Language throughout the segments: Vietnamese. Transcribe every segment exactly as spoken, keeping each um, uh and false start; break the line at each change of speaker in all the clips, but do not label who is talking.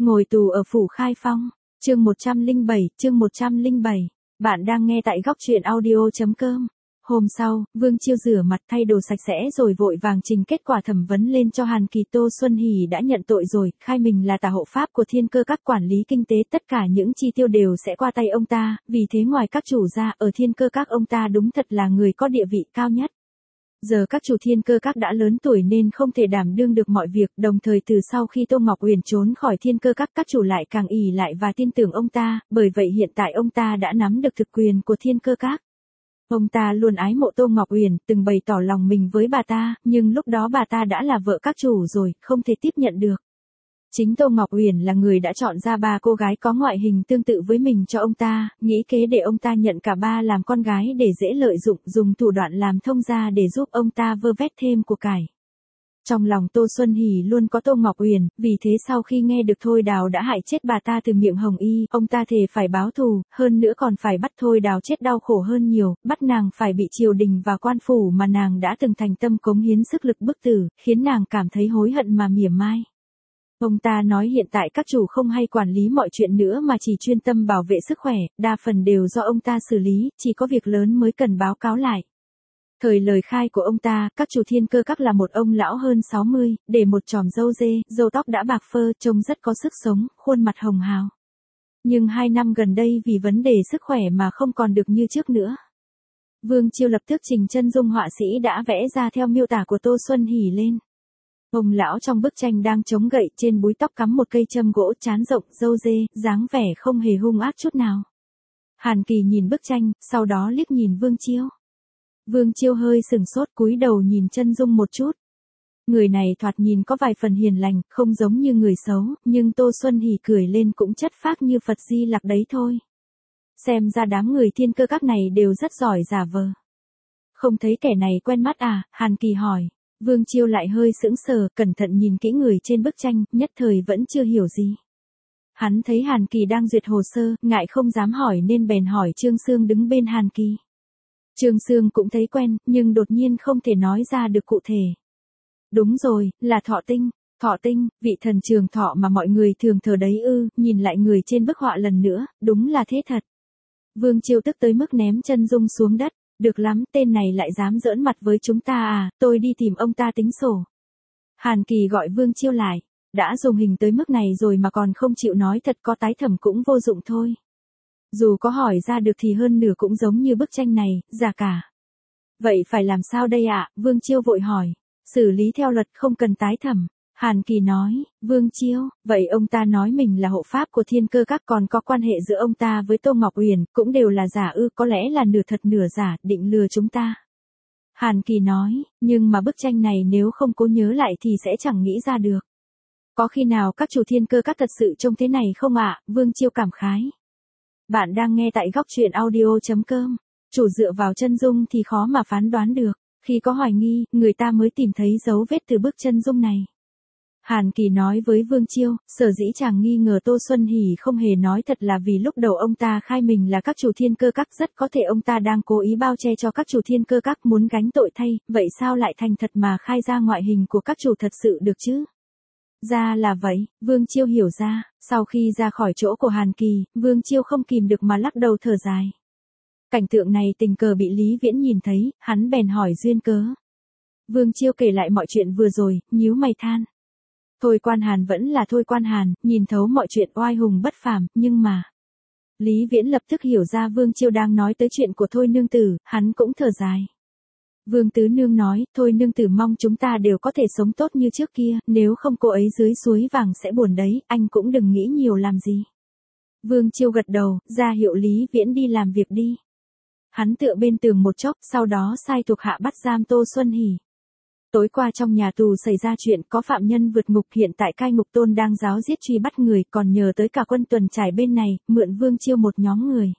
Ngồi tù ở phủ Khai Phong, chương một trăm lẻ bảy, chương một trăm lẻ bảy. Bạn đang nghe tại góc truyện audio chấm com. Hôm sau, Vương Chiêu rửa mặt thay đồ sạch sẽ rồi vội vàng trình kết quả thẩm vấn lên cho Hàn Kỳ. Tô Xuân Hỷ đã nhận tội rồi, khai mình là tả hộ pháp của Thiên Cơ Các, quản lý kinh tế, tất cả những chi tiêu đều sẽ qua tay ông ta, vì thế ngoài các chủ ra, ở Thiên Cơ Các ông ta đúng thật là người có địa vị cao nhất. Giờ các chủ Thiên Cơ Các đã lớn tuổi nên không thể đảm đương được mọi việc, đồng thời từ sau khi Tô Ngọc Uyển trốn khỏi Thiên Cơ Các, các chủ lại càng ỷ lại và tin tưởng ông ta, bởi vậy hiện tại ông ta đã nắm được thực quyền của Thiên Cơ Các. Ông ta luôn ái mộ Tô Ngọc Uyển, từng bày tỏ lòng mình với bà ta, nhưng lúc đó bà ta đã là vợ các chủ rồi, không thể tiếp nhận được. Chính Tô Ngọc Uyển là người đã chọn ra ba cô gái có ngoại hình tương tự với mình cho ông ta, nghĩ kế để ông ta nhận cả ba làm con gái để dễ lợi dụng, dùng thủ đoạn làm thông gia để giúp ông ta vơ vét thêm của cải. Trong lòng Tô Xuân Hỷ luôn có Tô Ngọc Uyển, vì thế sau khi nghe được Thôi Đào đã hại chết bà ta từ miệng Hồng Y, ông ta thề phải báo thù, hơn nữa còn phải bắt Thôi Đào chết đau khổ hơn nhiều, bắt nàng phải bị triều đình và quan phủ mà nàng đã từng thành tâm cống hiến sức lực bức tử, khiến nàng cảm thấy hối hận mà mỉa mai. Ông ta nói hiện tại các chủ không hay quản lý mọi chuyện nữa mà chỉ chuyên tâm bảo vệ sức khỏe, đa phần đều do ông ta xử lý, chỉ có việc lớn mới cần báo cáo lại. Thời lời khai của ông ta, các chủ Thiên Cơ Các là một ông lão hơn sáu mươi, để một chòm râu dê, râu tóc đã bạc phơ, trông rất có sức sống, khuôn mặt hồng hào. Nhưng hai năm gần đây vì vấn đề sức khỏe mà không còn được như trước nữa. Vương Chiêu lập tức trình chân dung họa sĩ đã vẽ ra theo miêu tả của Tô Xuân Hỷ lên. Ông lão trong bức tranh đang chống gậy, trên búi tóc cắm một cây châm gỗ, trán rộng, râu dê, dáng vẻ không hề hung ác chút nào. Hàn Kỳ nhìn bức tranh, sau đó liếc nhìn Vương Chiêu. Vương Chiêu hơi sừng sốt, cúi đầu nhìn chân dung một chút. Người này thoạt nhìn có vài phần hiền lành, không giống như người xấu, nhưng Tô Xuân Hỷ cười lên cũng chất phác như Phật Di Lặc đấy thôi. Xem ra đám người Thiên Cơ Các này đều rất giỏi giả vờ. Không thấy kẻ này quen mắt à? Hàn Kỳ hỏi. Vương Chiêu lại hơi sững sờ, cẩn thận nhìn kỹ người trên bức tranh, nhất thời vẫn chưa hiểu gì. Hắn thấy Hàn Kỳ đang duyệt hồ sơ, ngại không dám hỏi nên bèn hỏi Trương Sương đứng bên Hàn Kỳ. Trương Sương cũng thấy quen, nhưng đột nhiên không thể nói ra được cụ thể. Đúng rồi, là Thọ Tinh. Thọ Tinh, vị thần trường thọ mà mọi người thường thờ đấy ư? Nhìn lại người trên bức họa lần nữa, đúng là thế thật. Vương Chiêu tức tới mức ném chân dung xuống đất. Được lắm, tên này lại dám giỡn mặt với chúng ta à, tôi đi tìm ông ta tính sổ. Hàn Kỳ gọi Vương Chiêu lại. Đã dùng hình tới mức này rồi mà còn không chịu nói thật, có tái thẩm cũng vô dụng thôi. Dù có hỏi ra được thì hơn nửa cũng giống như bức tranh này, giả cả. Vậy phải làm sao đây ạ? Vương Chiêu vội hỏi. Xử lý theo luật, không cần tái thẩm. Hàn Kỳ nói. Vương Chiêu, vậy ông ta nói mình là hộ pháp của Thiên Cơ Các, còn có quan hệ giữa ông ta với Tô Ngọc Uyển, cũng đều là giả ư? Có lẽ là nửa thật nửa giả, định lừa chúng ta. Hàn Kỳ nói, nhưng mà bức tranh này nếu không cố nhớ lại thì sẽ chẳng nghĩ ra được. Có khi nào các chủ Thiên Cơ Các thật sự trông thế này không ạ? Vương Chiêu cảm khái. Bạn đang nghe tại góc truyện audio chấm com. Chủ dựa vào chân dung thì khó mà phán đoán được. Khi có hoài nghi, người ta mới tìm thấy dấu vết từ bức chân dung này. Hàn Kỳ nói với Vương Chiêu, sở dĩ chàng nghi ngờ Tô Xuân Hỷ không hề nói thật là vì lúc đầu ông ta khai mình là các chủ Thiên Cơ Các, rất có thể ông ta đang cố ý bao che cho các chủ Thiên Cơ Các, muốn gánh tội thay, vậy sao lại thành thật mà khai ra ngoại hình của các chủ thật sự được chứ? Ra là vậy, Vương Chiêu hiểu ra. Sau khi ra khỏi chỗ của Hàn Kỳ, Vương Chiêu không kìm được mà lắc đầu thở dài. Cảnh tượng này tình cờ bị Lý Viễn nhìn thấy, hắn bèn hỏi duyên cớ. Vương Chiêu kể lại mọi chuyện vừa rồi, nhíu mày than. Thôi Quan Hàn vẫn là Thôi Quan Hàn, nhìn thấu mọi chuyện, oai hùng bất phàm, nhưng mà... Lý Viễn lập tức hiểu ra Vương Chiêu đang nói tới chuyện của Thôi nương tử, hắn cũng thở dài. Vương Tứ Nương nói, Thôi nương tử mong chúng ta đều có thể sống tốt như trước kia, nếu không cô ấy dưới suối vàng sẽ buồn đấy, anh cũng đừng nghĩ nhiều làm gì. Vương Chiêu gật đầu, ra hiệu Lý Viễn đi làm việc đi. Hắn tựa bên tường một chốc, sau đó sai thuộc hạ bắt giam Tô Xuân Hỷ. Tối qua trong nhà tù xảy ra chuyện, có phạm nhân vượt ngục, hiện tại cai ngục Tôn đang giáo giết truy bắt người, còn nhờ tới cả quân tuần trải bên này, mượn Vương Chiêu một nhóm người.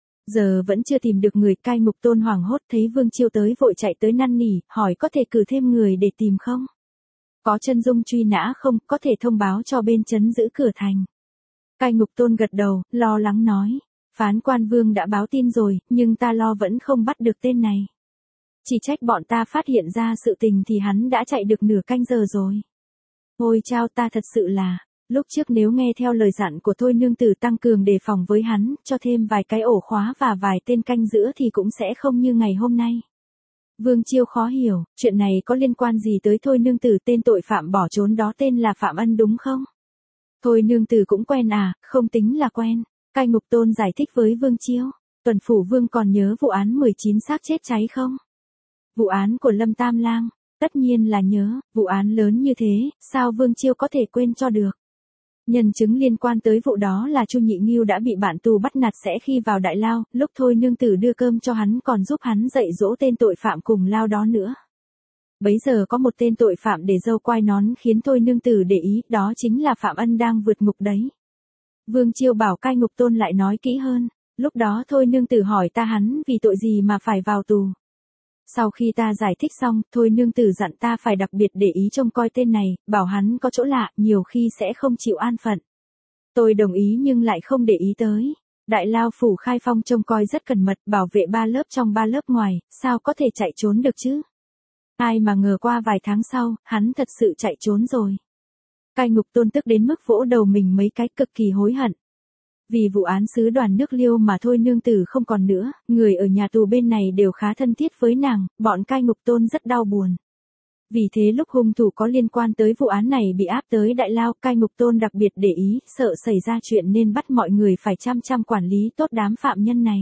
Giờ vẫn chưa tìm được người, cai ngục Tôn hoảng hốt thấy Vương Chiêu tới vội chạy tới năn nỉ, hỏi có thể cử thêm người để tìm không? Có chân dung truy nã không, có thể thông báo cho bên trấn giữ cửa thành. Cai ngục Tôn gật đầu, lo lắng nói. Phán quan Vương đã báo tin rồi, nhưng ta lo vẫn không bắt được tên này. Chỉ trách bọn ta phát hiện ra sự tình thì hắn đã chạy được nửa canh giờ rồi. Ôi chao, ta thật sự là, Lúc trước nếu nghe theo lời dặn của Thôi nương tử tăng cường đề phòng với hắn, cho thêm vài cái ổ khóa và vài tên canh giữ thì cũng sẽ không như ngày hôm nay. Vương Chiêu khó hiểu, chuyện này có liên quan gì tới Thôi nương tử, tên tội phạm bỏ trốn đó tên là Phạm Ân đúng không? Thôi nương tử cũng quen à, không tính là quen. Cai Ngục Tôn giải thích với Vương Chiêu. Tuần Phủ Vương còn nhớ vụ án mười chín xác chết cháy không? Vụ án của Lâm Tam Lang, tất nhiên là nhớ, vụ án lớn như thế, sao Vương Chiêu có thể quên cho được? Nhân chứng liên quan tới vụ đó là Chu Nhị Ngưu đã bị bạn tù bắt nạt sẽ khi vào đại lao, lúc Thôi nương tử đưa cơm cho hắn còn giúp hắn dạy dỗ tên tội phạm cùng lao đó nữa. Bấy giờ có một tên tội phạm để râu quai nón khiến Thôi nương tử để ý, đó chính là Phạm Ân đang vượt ngục đấy. Vương Chiêu bảo Cai Ngục Tôn lại nói kỹ hơn, lúc đó Thôi nương tử hỏi ta hắn vì tội gì mà phải vào tù. Sau khi ta giải thích xong, Thôi nương tử dặn ta phải đặc biệt để ý trông coi tên này, bảo hắn có chỗ lạ, nhiều khi sẽ không chịu an phận. Tôi đồng ý nhưng lại không để ý tới. Đại lao phủ Khai Phong trông coi rất cẩn mật, bảo vệ ba lớp trong ba lớp ngoài, sao có thể chạy trốn được chứ? Ai mà ngờ qua vài tháng sau, hắn thật sự chạy trốn rồi. Cai Ngục Tôn tức đến mức vỗ đầu mình mấy cái, cực kỳ hối hận. Vì vụ án sứ đoàn nước Liêu mà Thôi nương tử không còn nữa, người ở nhà tù bên này đều khá thân thiết với nàng, bọn Cai Ngục Tôn rất đau buồn. Vì thế lúc hung thủ có liên quan tới vụ án này bị áp tới đại lao, Cai Ngục Tôn đặc biệt để ý, sợ xảy ra chuyện nên bắt mọi người phải chăm chăm quản lý tốt đám phạm nhân này.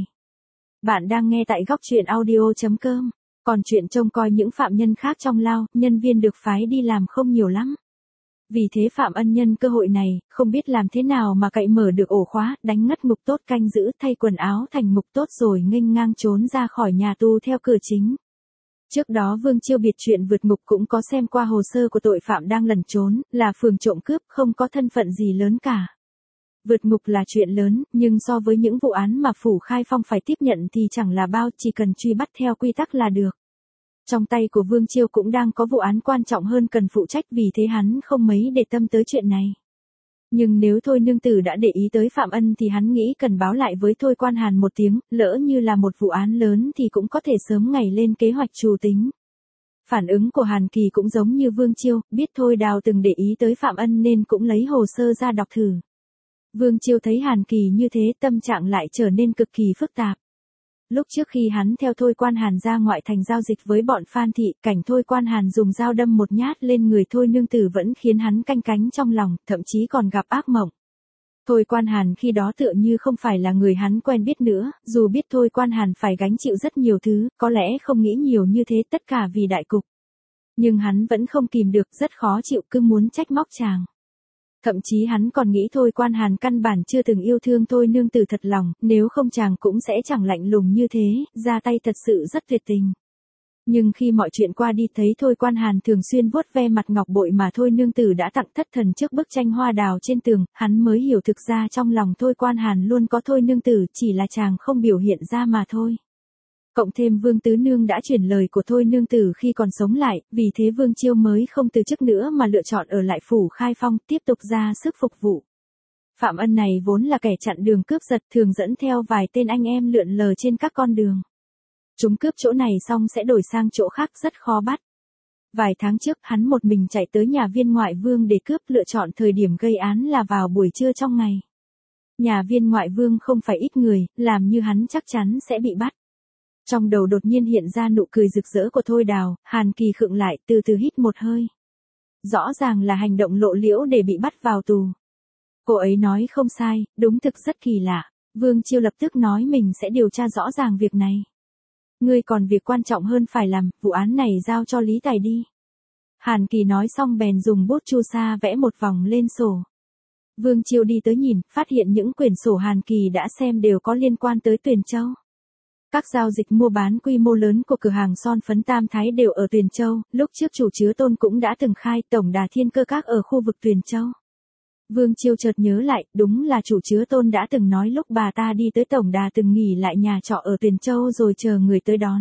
Bạn đang nghe tại góc truyện audio chấm com. Còn chuyện trông coi những phạm nhân khác trong lao, nhân viên được phái đi làm không nhiều lắm. Vì thế Phạm Ân nhân cơ hội này, không biết làm thế nào mà cậy mở được ổ khóa, đánh ngất ngục tốt canh giữ, thay quần áo thành ngục tốt rồi nghênh ngang trốn ra khỏi nhà tù theo cửa chính. Trước đó Vương Chiêu biệt chuyện vượt ngục cũng có xem qua hồ sơ của tội phạm đang lẩn trốn, là phường trộm cướp, không có thân phận gì lớn cả. Vượt ngục là chuyện lớn, nhưng so với những vụ án mà Phủ Khai Phong phải tiếp nhận thì chẳng là bao, chỉ cần truy bắt theo quy tắc là được. Trong tay của Vương Chiêu cũng đang có vụ án quan trọng hơn cần phụ trách, vì thế hắn không mấy để tâm tới chuyện này. Nhưng nếu Thôi nương tử đã để ý tới Phạm Ân thì hắn nghĩ cần báo lại với Thôi Quan Hàn một tiếng, lỡ như là một vụ án lớn thì cũng có thể sớm ngày lên kế hoạch trù tính. Phản ứng của Hàn Kỳ cũng giống như Vương Chiêu, biết Thôi Đào từng để ý tới Phạm Ân nên cũng lấy hồ sơ ra đọc thử. Vương Chiêu thấy Hàn Kỳ như thế, tâm trạng lại trở nên cực kỳ phức tạp. Lúc trước khi hắn theo Thôi Quan Hàn ra ngoại thành giao dịch với bọn Phan Thị, cảnh Thôi Quan Hàn dùng dao đâm một nhát lên người Thôi nương tử vẫn khiến hắn canh cánh trong lòng, thậm chí còn gặp ác mộng. Thôi Quan Hàn khi đó tựa như không phải là người hắn quen biết nữa, dù biết Thôi Quan Hàn phải gánh chịu rất nhiều thứ, có lẽ không nghĩ nhiều như thế, tất cả vì đại cục. Nhưng hắn vẫn không kìm được, rất khó chịu, cứ muốn trách móc chàng. Thậm chí hắn còn nghĩ Thôi Quan Hàn căn bản chưa từng yêu thương Thôi nương tử thật lòng, nếu không chàng cũng sẽ chẳng lạnh lùng như thế, ra tay thật sự rất tuyệt tình. Nhưng khi mọi chuyện qua đi thấy Thôi Quan Hàn thường xuyên vuốt ve mặt ngọc bội mà Thôi nương tử đã tặng thất thần trước bức tranh hoa đào trên tường, hắn mới hiểu thực ra trong lòng Thôi Quan Hàn luôn có Thôi nương tử, chỉ là chàng không biểu hiện ra mà thôi. Cộng thêm Vương Tứ Nương đã chuyển lời của Thôi nương tử khi còn sống lại, vì thế Vương Chiêu mới không từ chức nữa mà lựa chọn ở lại Phủ Khai Phong, tiếp tục ra sức phục vụ. Phạm Ân này vốn là kẻ chặn đường cướp giật, thường dẫn theo vài tên anh em lượn lờ trên các con đường. Chúng cướp chỗ này xong sẽ đổi sang chỗ khác, rất khó bắt. Vài tháng trước, hắn một mình chạy tới nhà viên ngoại vương để cướp, lựa chọn thời điểm gây án là vào buổi trưa trong ngày. Nhà viên ngoại vương không phải ít người, làm như hắn chắc chắn sẽ bị bắt. Trong đầu đột nhiên hiện ra nụ cười rực rỡ của Thôi Đào, Hàn Kỳ khựng lại, từ từ hít một hơi. Rõ ràng là hành động lộ liễu để bị bắt vào tù. Cô ấy nói không sai, đúng thực rất kỳ lạ. Vương Chiêu lập tức nói mình sẽ điều tra rõ ràng việc này. Ngươi còn việc quan trọng hơn phải làm, vụ án này giao cho Lý Tài đi. Hàn Kỳ nói xong bèn dùng bút chu sa vẽ một vòng lên sổ. Vương Chiêu đi tới nhìn, phát hiện những quyển sổ Hàn Kỳ đã xem đều có liên quan tới Tuyền Châu. Các giao dịch mua bán quy mô lớn của cửa hàng son phấn Tam Thái đều ở Tuyền Châu, lúc trước chủ chứa Tôn cũng đã từng khai tổng đà Thiên Cơ Các ở khu vực Tuyền Châu. Vương Chiêu chợt nhớ lại, đúng là chủ chứa Tôn đã từng nói lúc bà ta đi tới tổng đà từng nghỉ lại nhà trọ ở Tuyền Châu rồi chờ người tới đón.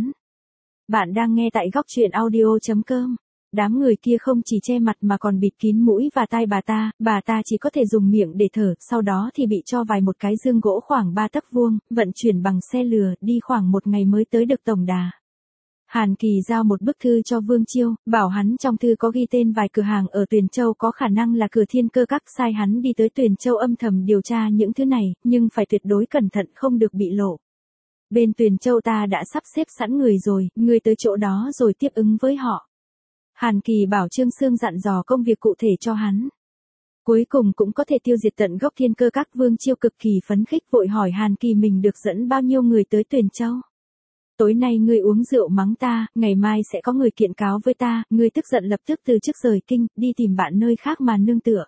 Bạn đang nghe tại góc truyện audio chấm com. Đám người kia không chỉ che mặt mà còn bịt kín mũi và tai bà ta, bà ta chỉ có thể dùng miệng để thở, sau đó thì bị cho vài một cái dương gỗ khoảng ba tấc vuông, vận chuyển bằng xe lừa, đi khoảng một ngày mới tới được tổng đà. Hàn Kỳ giao một bức thư cho Vương Chiêu, bảo hắn trong thư có ghi tên vài cửa hàng ở Tuyền Châu có khả năng là cửa Thiên Cơ Các, sai hắn đi tới Tuyền Châu âm thầm điều tra những thứ này, nhưng phải tuyệt đối cẩn thận không được bị lộ. Bên Tuyền Châu ta đã sắp xếp sẵn người rồi, ngươi tới chỗ đó rồi tiếp ứng với họ. Hàn Kỳ bảo Trương Sương dặn dò công việc cụ thể cho hắn. Cuối cùng cũng có thể tiêu diệt tận gốc Thiên Cơ Các. Vương Chiêu cực kỳ phấn khích vội hỏi Hàn Kỳ mình được dẫn bao nhiêu người tới Tuyền Châu. Tối nay ngươi uống rượu mắng ta, ngày mai sẽ có người kiện cáo với ta, ngươi tức giận lập tức từ chức rời kinh, đi tìm bạn nơi khác mà nương tựa.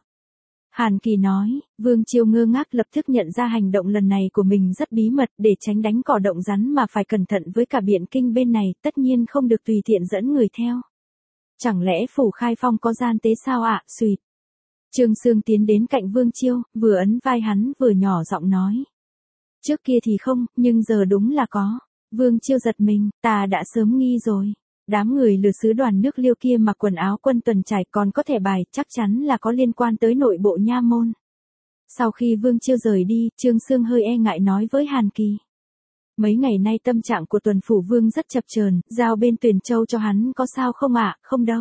Hàn Kỳ nói, Vương Chiêu ngơ ngác lập tức nhận ra hành động lần này của mình rất bí mật, để tránh đánh cỏ động rắn mà phải cẩn thận với cả Biện Kinh bên này, tất nhiên không được tùy tiện dẫn người theo. Chẳng lẽ Phủ Khai Phong có gian tế sao ạ, xùyt. Trương Sương tiến đến cạnh Vương Chiêu, vừa ấn vai hắn vừa nhỏ giọng nói. Trước kia thì không, nhưng giờ đúng là có. Vương Chiêu giật mình, ta đã sớm nghi rồi. Đám người lừa sứ đoàn nước Liêu kia mặc quần áo quân tuần trải còn có thẻ bài, chắc chắn là có liên quan tới nội bộ nha môn. Sau khi Vương Chiêu rời đi, Trương Sương hơi e ngại nói với Hàn Kỳ. Mấy ngày nay tâm trạng của Tuần Phủ Vương rất chập chờn, giao bên Tuyền Châu cho hắn có sao không ạ, không đâu.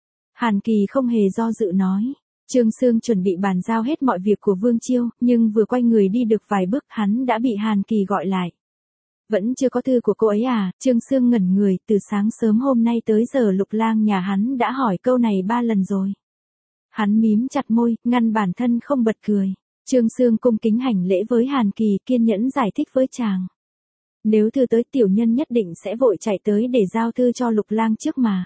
Hàn Kỳ không hề do dự nói. Trương Sương chuẩn bị bàn giao hết mọi việc của Vương Chiêu, nhưng vừa quay người đi được vài bước hắn đã bị Hàn Kỳ gọi lại. Vẫn chưa có thư của cô ấy à, Trương Sương ngẩn người, từ sáng sớm hôm nay tới giờ Lục Lang nhà hắn đã hỏi câu này ba lần rồi. Hắn mím chặt môi, ngăn bản thân không bật cười. Trương Sương cung kính hành lễ với Hàn Kỳ, kiên nhẫn giải thích với chàng. Nếu thư tới tiểu nhân nhất định sẽ vội chạy tới để giao thư cho Lục Lang trước mà.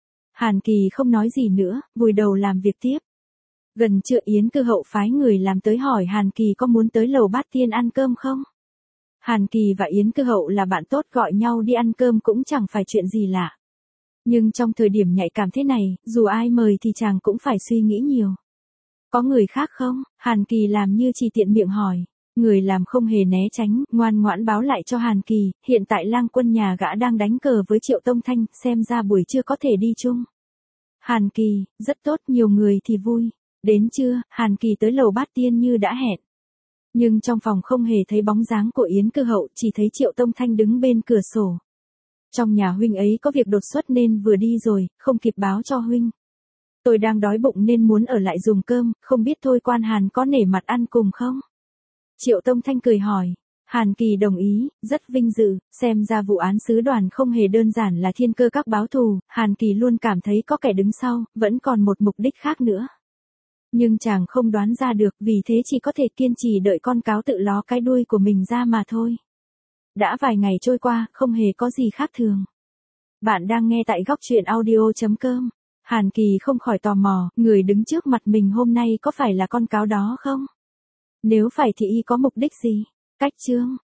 Hàn Kỳ không nói gì nữa, vùi đầu làm việc tiếp. Gần trưa Yến Cư Hậu phái người làm tới hỏi Hàn Kỳ có muốn tới lầu Bát Tiên ăn cơm không? Hàn Kỳ và Yến Cư Hậu là bạn tốt, gọi nhau đi ăn cơm cũng chẳng phải chuyện gì lạ. Nhưng trong thời điểm nhạy cảm thế này, dù ai mời thì chàng cũng phải suy nghĩ nhiều. Có người khác không? Hàn Kỳ làm như chỉ tiện miệng hỏi. Người làm không hề né tránh, ngoan ngoãn báo lại cho Hàn Kỳ, hiện tại Lang Quân nhà gã đang đánh cờ với Triệu Tông Thanh, xem ra buổi trưa có thể đi chung. Hàn Kỳ, rất tốt, nhiều người thì vui. Đến trưa, Hàn Kỳ tới lầu Bát Tiên như đã hẹn. Nhưng trong phòng không hề thấy bóng dáng của Yến Cư Hậu, chỉ thấy Triệu Tông Thanh đứng bên cửa sổ. Trong nhà huynh ấy có việc đột xuất nên vừa đi rồi, không kịp báo cho huynh. Tôi đang đói bụng nên muốn ở lại dùng cơm, không biết thôi quan Hàn có nể mặt ăn cùng không? Triệu Tông Thanh cười hỏi. Hàn Kỳ đồng ý, rất vinh dự, xem ra vụ án sứ đoàn không hề đơn giản là Thiên Cơ Các báo thù, Hàn Kỳ luôn cảm thấy có kẻ đứng sau, vẫn còn một mục đích khác nữa. Nhưng chàng không đoán ra được, vì thế chỉ có thể kiên trì đợi con cáo tự ló cái đuôi của mình ra mà thôi. Đã vài ngày trôi qua, không hề có gì khác thường. Bạn đang nghe tại góc truyện audio chấm com. Hàn Kỳ không khỏi tò mò, người đứng trước mặt mình hôm nay có phải là con cáo đó không? Nếu phải thì y có mục đích gì? Cách chương